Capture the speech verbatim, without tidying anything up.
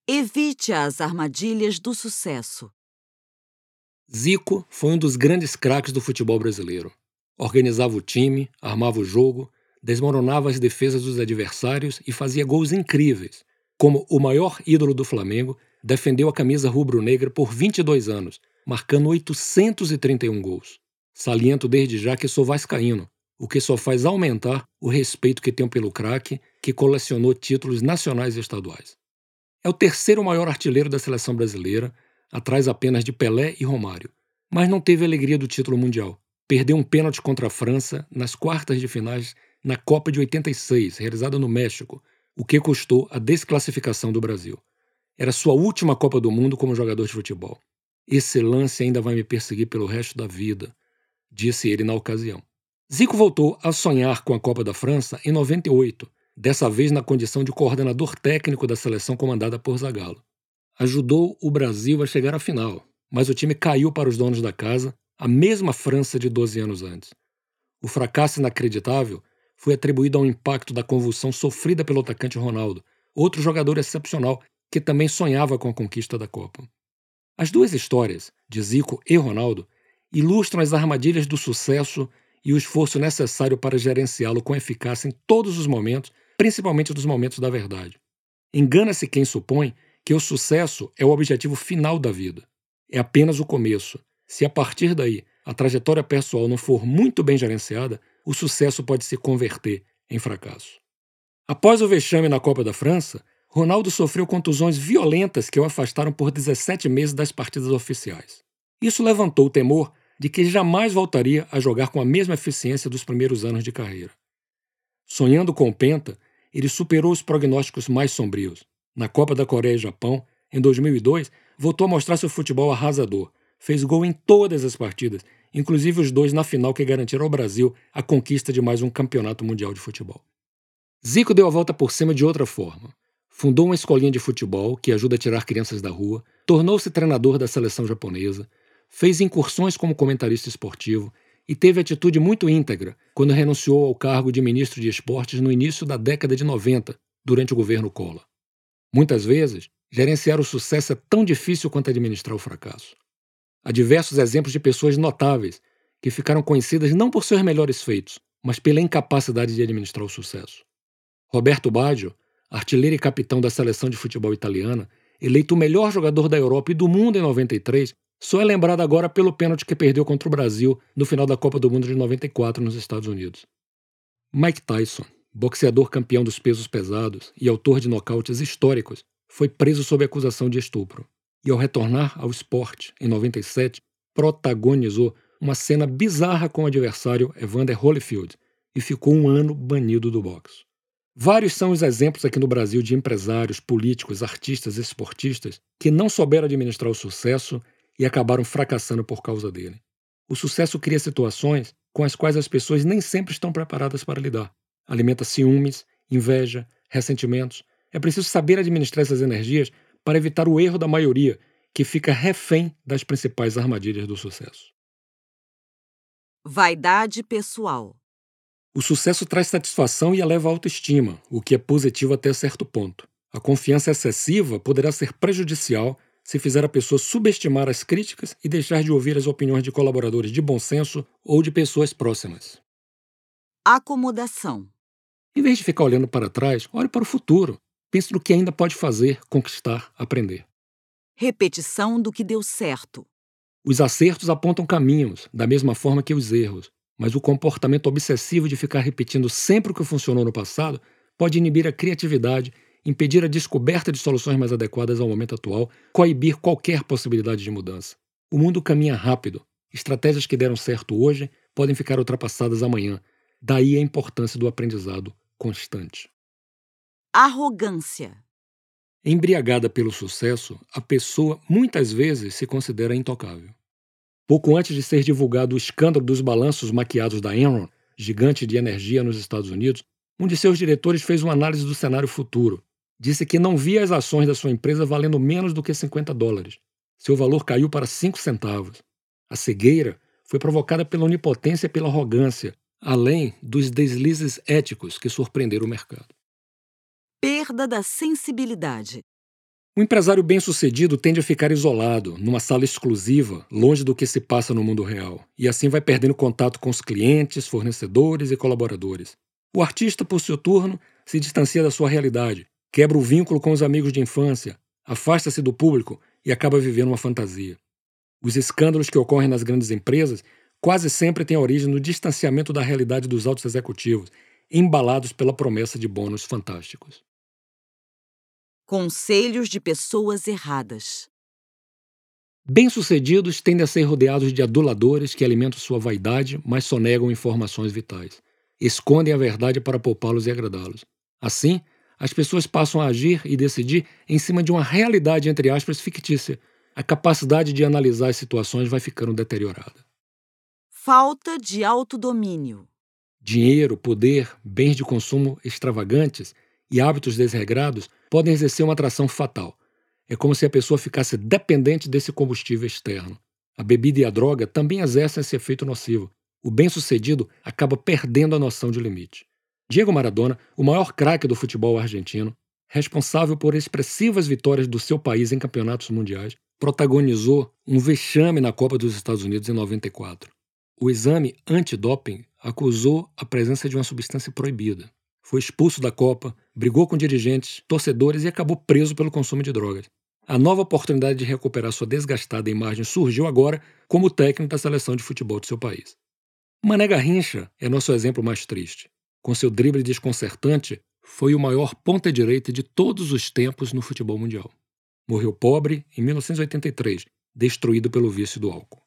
Evite as armadilhas do sucesso. Zico foi um dos grandes craques do futebol brasileiro. Organizava o time, armava o jogo, desmoronava as defesas dos adversários e fazia gols incríveis. Como o maior ídolo do Flamengo, defendeu a camisa rubro-negra por vinte e dois anos, marcando oitocentos e trinta e um gols. Saliento desde já que sou vascaíno, o que só faz aumentar o respeito que tenho pelo craque, que colecionou títulos nacionais e estaduais. É o terceiro maior artilheiro da seleção brasileira, atrás apenas de Pelé e Romário, mas não teve a alegria do título mundial. Perdeu um pênalti contra a França nas quartas de finais na Copa de oitenta e seis, realizada no México, o que custou a desclassificação do Brasil. Era sua última Copa do Mundo como jogador de futebol. Esse lance ainda vai me perseguir pelo resto da vida, disse ele na ocasião. Zico voltou a sonhar com a Copa da França em noventa e oito, dessa vez na condição de coordenador técnico da seleção comandada por Zagallo. Ajudou o Brasil a chegar à final, mas o time caiu para os donos da casa, a mesma França de doze anos antes. O fracasso inacreditável foi atribuído ao impacto da convulsão sofrida pelo atacante Ronaldo, outro jogador excepcional que também sonhava com a conquista da Copa. As duas histórias, de Zico e Ronaldo, ilustram as armadilhas do sucesso e o esforço necessário para gerenciá-lo com eficácia em todos os momentos, principalmente nos momentos da verdade. Engana-se quem supõe que o sucesso é o objetivo final da vida. É apenas o começo. Se a partir daí a trajetória pessoal não for muito bem gerenciada, o sucesso pode se converter em fracasso. Após o vexame na Copa da França, Ronaldo sofreu contusões violentas que o afastaram por dezessete meses das partidas oficiais. Isso levantou o temor de que jamais voltaria a jogar com a mesma eficiência dos primeiros anos de carreira. Sonhando com o Penta, ele superou os prognósticos mais sombrios. Na Copa da Coreia e Japão, em dois mil e dois, voltou a mostrar seu futebol arrasador. Fez gol em todas as partidas, inclusive os dois na final que garantiram ao Brasil a conquista de mais um campeonato mundial de futebol. Zico deu a volta por cima de outra forma. Fundou uma escolinha de futebol que ajuda a tirar crianças da rua, tornou-se treinador da seleção japonesa, fez incursões como comentarista esportivo e teve atitude muito íntegra quando renunciou ao cargo de ministro de esportes no início da década de noventa, durante o governo Collor. Muitas vezes, gerenciar o sucesso é tão difícil quanto administrar o fracasso. Há diversos exemplos de pessoas notáveis que ficaram conhecidas não por seus melhores feitos, mas pela incapacidade de administrar o sucesso. Roberto Baggio, artilheiro e capitão da seleção de futebol italiana, eleito o melhor jogador da Europa e do mundo em noventa e três, só é lembrado agora pelo pênalti que perdeu contra o Brasil no final da Copa do Mundo de noventa e quatro nos Estados Unidos. Mike Tyson, boxeador campeão dos pesos pesados e autor de nocautes históricos, foi preso sob acusação de estupro. E ao retornar ao esporte, em noventa e sete, protagonizou uma cena bizarra com o adversário Evander Holyfield e ficou um ano banido do boxe. Vários são os exemplos aqui no Brasil de empresários, políticos, artistas e esportistas que não souberam administrar o sucesso e acabaram fracassando por causa dele. O sucesso cria situações com as quais as pessoas nem sempre estão preparadas para lidar. Alimenta ciúmes, inveja, ressentimentos. É preciso saber administrar essas energias para evitar o erro da maioria, que fica refém das principais armadilhas do sucesso. Vaidade pessoal. O sucesso traz satisfação e eleva a autoestima, o que é positivo até certo ponto. A confiança excessiva poderá ser prejudicial se fizer a pessoa subestimar as críticas e deixar de ouvir as opiniões de colaboradores de bom senso ou de pessoas próximas. Acomodação. Em vez de ficar olhando para trás, olhe para o futuro. Pense no que ainda pode fazer, conquistar, aprender. Repetição do que deu certo. Os acertos apontam caminhos, da mesma forma que os erros, mas o comportamento obsessivo de ficar repetindo sempre o que funcionou no passado pode inibir a criatividade, impedir a descoberta de soluções mais adequadas ao momento atual, coibir qualquer possibilidade de mudança. O mundo caminha rápido. Estratégias que deram certo hoje podem ficar ultrapassadas amanhã. Daí a importância do aprendizado constante. Arrogância. Embriagada pelo sucesso, a pessoa muitas vezes se considera intocável. Pouco antes de ser divulgado o escândalo dos balanços maquiados da Enron, gigante de energia nos Estados Unidos, um de seus diretores fez uma análise do cenário futuro. Disse que não via as ações da sua empresa valendo menos do que cinquenta dólares. Seu valor caiu para cinco centavos. A cegueira foi provocada pela onipotência e pela arrogância, além dos deslizes éticos que surpreenderam o mercado. Perda da sensibilidade. O empresário bem-sucedido tende a ficar isolado, numa sala exclusiva, longe do que se passa no mundo real, e assim vai perdendo contato com os clientes, fornecedores e colaboradores. O artista, por seu turno, se distancia da sua realidade, quebra o vínculo com os amigos de infância, afasta-se do público e acaba vivendo uma fantasia. Os escândalos que ocorrem nas grandes empresas quase sempre têm origem no distanciamento da realidade dos altos executivos, embalados pela promessa de bônus fantásticos. Conselhos de pessoas erradas. Bem-sucedidos tendem a ser rodeados de aduladores que alimentam sua vaidade, mas sonegam informações vitais. Escondem a verdade para poupá-los e agradá-los. Assim, as pessoas passam a agir e decidir em cima de uma realidade, entre aspas, fictícia. A capacidade de analisar as situações vai ficando deteriorada. Falta de autodomínio. Dinheiro, poder, bens de consumo extravagantes e hábitos desregrados podem exercer uma atração fatal. É como se a pessoa ficasse dependente desse combustível externo. A bebida e a droga também exercem esse efeito nocivo. O bem-sucedido acaba perdendo a noção de limite. Diego Maradona, o maior craque do futebol argentino, responsável por expressivas vitórias do seu país em campeonatos mundiais, protagonizou um vexame na Copa dos Estados Unidos em noventa e quatro. O exame antidoping acusou a presença de uma substância proibida. Foi expulso da Copa, brigou com dirigentes, torcedores e acabou preso pelo consumo de drogas. A nova oportunidade de recuperar sua desgastada imagem surgiu agora como técnico da seleção de futebol de seu país. Mané Garrincha é nosso exemplo mais triste. Com seu drible desconcertante, foi o maior ponta-direita de todos os tempos no futebol mundial. Morreu pobre em mil novecentos e oitenta e três, destruído pelo vício do álcool.